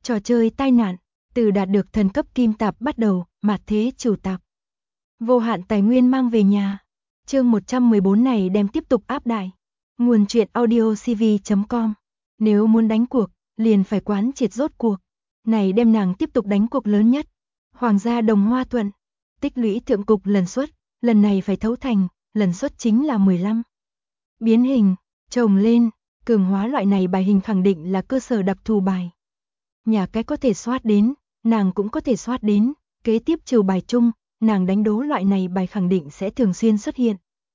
Trò chơi tai nạn, từ đạt được thần cấp kim tạp bắt đầu, mạt thế chủ tạp. Vô hạn tài nguyên mang về nhà. Chương 114 này đem tiếp tục áp đại. Nguồn truyện audiocv.com. Nếu muốn đánh cuộc, liền phải quán triệt rốt cuộc. Này đem nàng tiếp tục đánh cuộc lớn nhất. Hoàng gia Đồng Hoa Thuận. Tích lũy thượng cục lần suất, lần này phải thấu thành, lần suất chính là 15. Biến hình, chồng lên, cường hóa loại này bài hình khẳng định là cơ sở đặc thù bài. Nhà cái có thể soát đến, nàng cũng có thể soát đến, kế tiếp trừ bài chung, nàng đánh đố loại này bài khẳng định sẽ thường xuyên xuất hiện.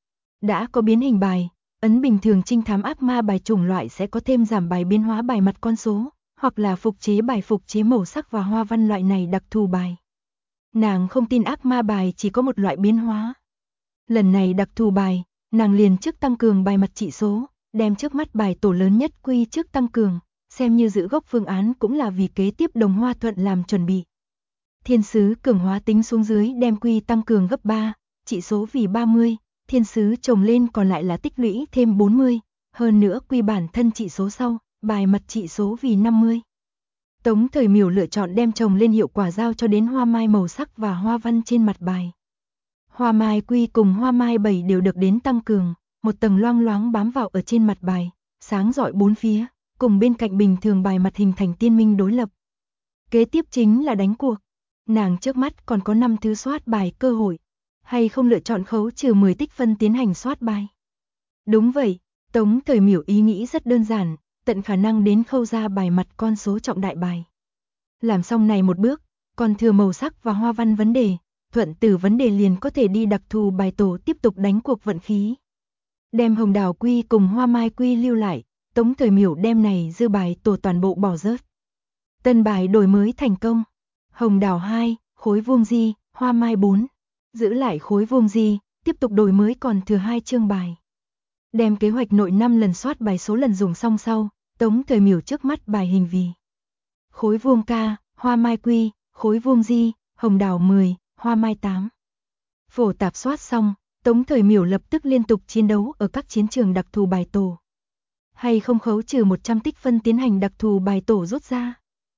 Đã có biến hình bài, ấn bình thường trinh thám ác ma bài chủng loại sẽ có thêm giảm bài biến hóa bài mặt con số, hoặc là phục chế bài phục chế màu sắc và hoa văn loại này đặc thù bài. Nàng không tin ác ma bài chỉ có một loại biến hóa. Lần này đặc thù bài, nàng liền trước tăng cường bài mặt trị số, đem trước mắt bài tổ lớn nhất quy trước tăng cường, xem như giữ gốc phương án cũng là vì kế tiếp Đồng Hoa Thuận làm chuẩn bị. Thiên sứ cường hóa tính xuống dưới đem quy tăng cường gấp 3, trị số vì 30, thiên sứ chồng lên còn lại là tích lũy thêm 40, hơn nữa quy bản thân trị số sau, bài mặt trị số vì 50. Tống Thời Miểu lựa chọn đem chồng lên hiệu quả giao cho đến hoa mai màu sắc và hoa văn trên mặt bài. Hoa mai quy cùng hoa mai 7 đều được đến tăng cường, một tầng loang loáng bám vào ở trên mặt bài, sáng rọi bốn phía, cùng bên cạnh bình thường bài mặt hình thành tiên minh đối lập. Kế tiếp chính là đánh cuộc. Nàng trước mắt còn có 5 thứ soát bài cơ hội, hay không lựa chọn khấu trừ 10 tích phân tiến hành soát bài. Đúng vậy, Tống Thời Miểu ý nghĩ rất đơn giản, tận khả năng đến khâu ra bài mặt con số trọng đại bài. Làm xong này một bước, còn thừa màu sắc và hoa văn vấn đề, thuận từ vấn đề liền có thể đi đặc thù bài tổ tiếp tục đánh cuộc vận khí. Đem hồng đào quy cùng hoa mai quy lưu lại, Tống Thời Miểu đem này dư bài tổ toàn bộ bỏ rớt. Tân bài đổi mới thành công. Hồng đào 2, khối vuông di, hoa mai 4. Giữ lại khối vuông di, tiếp tục đổi mới còn thừa 2 chương bài. Đem kế hoạch nội 5 lần soát bài số lần dùng xong sau, Tống Thời Miểu trước mắt bài hình vì khối vuông K, hoa mai quy, khối vuông di, hồng đào 10, hoa mai 8. Phổ tạp soát xong, Tống Thời Miểu lập tức liên tục chiến đấu ở các chiến trường đặc thù bài tổ. Hay không khấu trừ 100 tích phân tiến hành đặc thù bài tổ rút ra.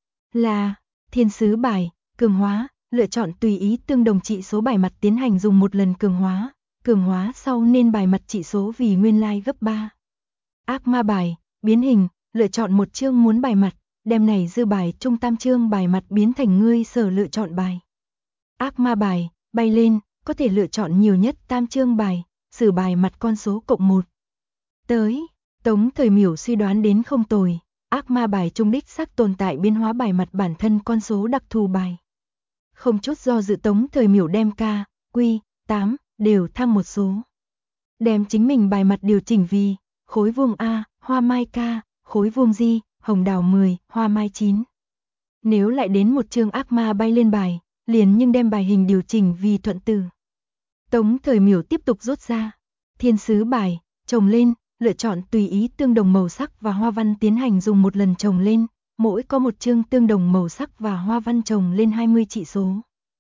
Là thiên sứ bài, cường hóa, lựa chọn tùy ý tương đồng trị số bài mặt tiến hành dùng một lần cường hóa sau nên bài mặt trị số vì nguyên lai gấp 3. Ác ma bài, biến hình, lựa chọn một chương muốn bài mặt, đem này dư bài trung tam chương bài mặt biến thành ngươi sở lựa chọn bài. Ác ma bài, bay lên, có thể lựa chọn nhiều nhất tam chương bài, sử bài mặt con số cộng 1. Tới, Tống Thời Miểu suy đoán đến không tồi. Ác ma bài trung đích xác tồn tại biến hóa bài mặt bản thân con số đặc thù bài. Không chút do dự Tống Thời Miểu đem K, Q, 8 đều thăng một số. Đem chính mình bài mặt điều chỉnh vì khối vuông A, hoa mai K, khối vuông Di, hồng đào 10, hoa mai 9. Nếu lại đến một chương ác ma bay lên bài, liền nhưng đem bài hình điều chỉnh vì thuận từ. Tống Thời Miểu tiếp tục rút ra thiên sứ bài, chồng lên, lựa chọn tùy ý tương đồng màu sắc và hoa văn tiến hành dùng một lần chồng lên, mỗi có một chương tương đồng màu sắc và hoa văn chồng lên 20 trị số.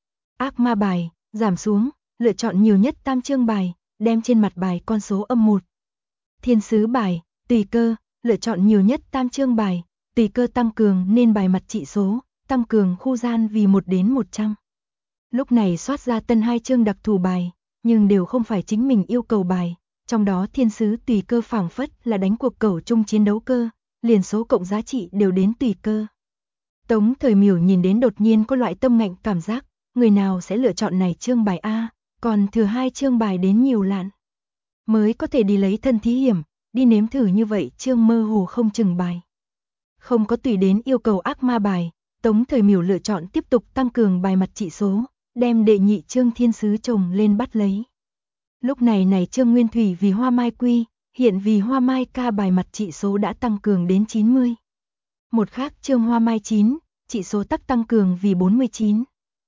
Ác ma bài, giảm xuống, lựa chọn nhiều nhất tam chương bài, đem trên mặt bài con số âm 1. Thiên sứ bài, tùy cơ, lựa chọn nhiều nhất tam chương bài, tùy cơ tăng cường nên bài mặt trị số, tăng cường khu gian vì 1 đến 100. Lúc này soát ra tân 2 chương đặc thù bài, nhưng đều không phải chính mình yêu cầu bài. Trong đó thiên sứ tùy cơ phảng phất là đánh cuộc cẩu chung chiến đấu cơ, liền số cộng giá trị đều đến tùy cơ. Tống Thời Miểu nhìn đến đột nhiên có loại tâm ngạnh cảm giác, người nào sẽ lựa chọn này chương bài A, còn thừa 2 chương bài đến nhiều lạn. Mới có thể đi lấy thân thí hiểm, đi nếm thử như vậy chương mơ hồ không chừng bài. Không có tùy đến yêu cầu ác ma bài, Tống Thời Miểu lựa chọn tiếp tục tăng cường bài mặt trị số, đem đệ nhị chương thiên sứ chồng lên bắt lấy. Lúc này chương nguyên thủy vì hoa mai quy, hiện vì hoa mai K bài mặt trị số đã tăng cường đến 90. Một khác chương hoa mai 9, trị số tắc tăng cường vì 49.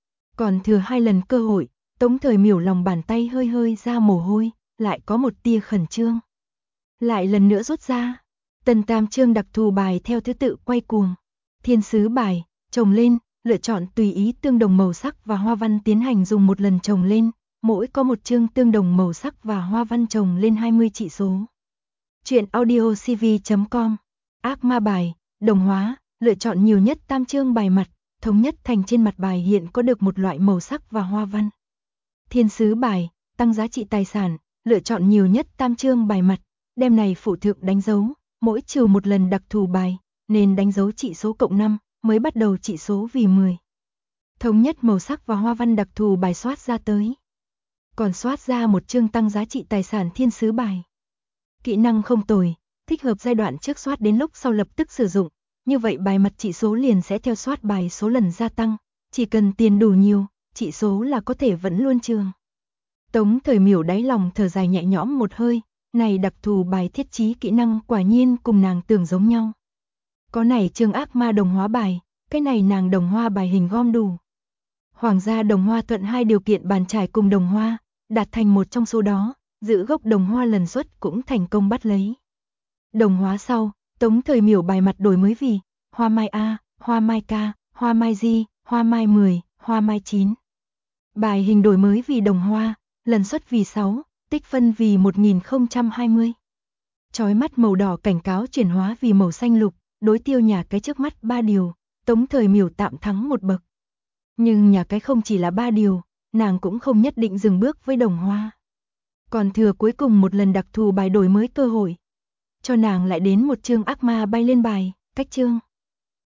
Còn thừa 2 lần cơ hội, Tống Thời Miểu lòng bàn tay hơi hơi ra mồ hôi, lại có một tia khẩn trương. Lại lần nữa rút ra, tần tam chương đặc thù bài theo thứ tự quay cuồng. Thiên sứ bài, chồng lên, lựa chọn tùy ý tương đồng màu sắc và hoa văn tiến hành dùng một lần chồng lên. Mỗi có một chương tương đồng màu sắc và hoa văn chồng lên 20 trị số. Chuyện audiocv.com. Ác ma bài, đồng hóa, lựa chọn nhiều nhất tam chương bài mặt, thống nhất thành trên mặt bài hiện có được một loại màu sắc và hoa văn. Thiên sứ bài, tăng giá trị tài sản, lựa chọn nhiều nhất tam chương bài mặt, đem này phụ thượng đánh dấu, mỗi trừ một lần đặc thù bài, nên đánh dấu trị số cộng 5, mới bắt đầu trị số vì 10. Thống nhất màu sắc và hoa văn đặc thù bài soát ra tới. Còn soát ra một chương tăng giá trị tài sản thiên sứ bài. Kỹ năng không tồi, thích hợp giai đoạn trước soát đến lúc sau lập tức sử dụng, như vậy bài mặt trị số liền sẽ theo soát bài số lần gia tăng, chỉ cần tiền đủ nhiều, trị số là có thể vẫn luôn trường. Tống Thời Miểu đáy lòng thở dài nhẹ nhõm một hơi, này đặc thù bài thiết trí kỹ năng quả nhiên cùng nàng tưởng giống nhau. Có này chương ác ma đồng hóa bài, cái này nàng đồng hoa bài hình gom đủ. Hoàng gia đồng hoa thuận hai điều kiện bàn trải cùng đồng hoa, đạt thành một trong số đó, giữ gốc đồng hoa lần suất cũng thành công bắt lấy. Đồng hóa sau, Tống Thời Miểu bài mặt đổi mới vì hoa mai A, hoa mai K, hoa mai G, hoa mai 10, hoa mai 9. Bài hình đổi mới vì đồng hoa, lần suất vì 6, tích phân vì 1020. Chói mắt màu đỏ cảnh cáo chuyển hóa vì màu xanh lục, đối tiêu nhà cái trước mắt 3 điều, Tống Thời Miểu tạm thắng một bậc. Nhưng nhà cái không chỉ là 3 điều, nàng cũng không nhất định dừng bước với đồng hoa. Còn thừa cuối cùng một lần đặc thù bài đổi mới cơ hội. Cho nàng lại đến một chương ác ma bay lên bài, cách chương.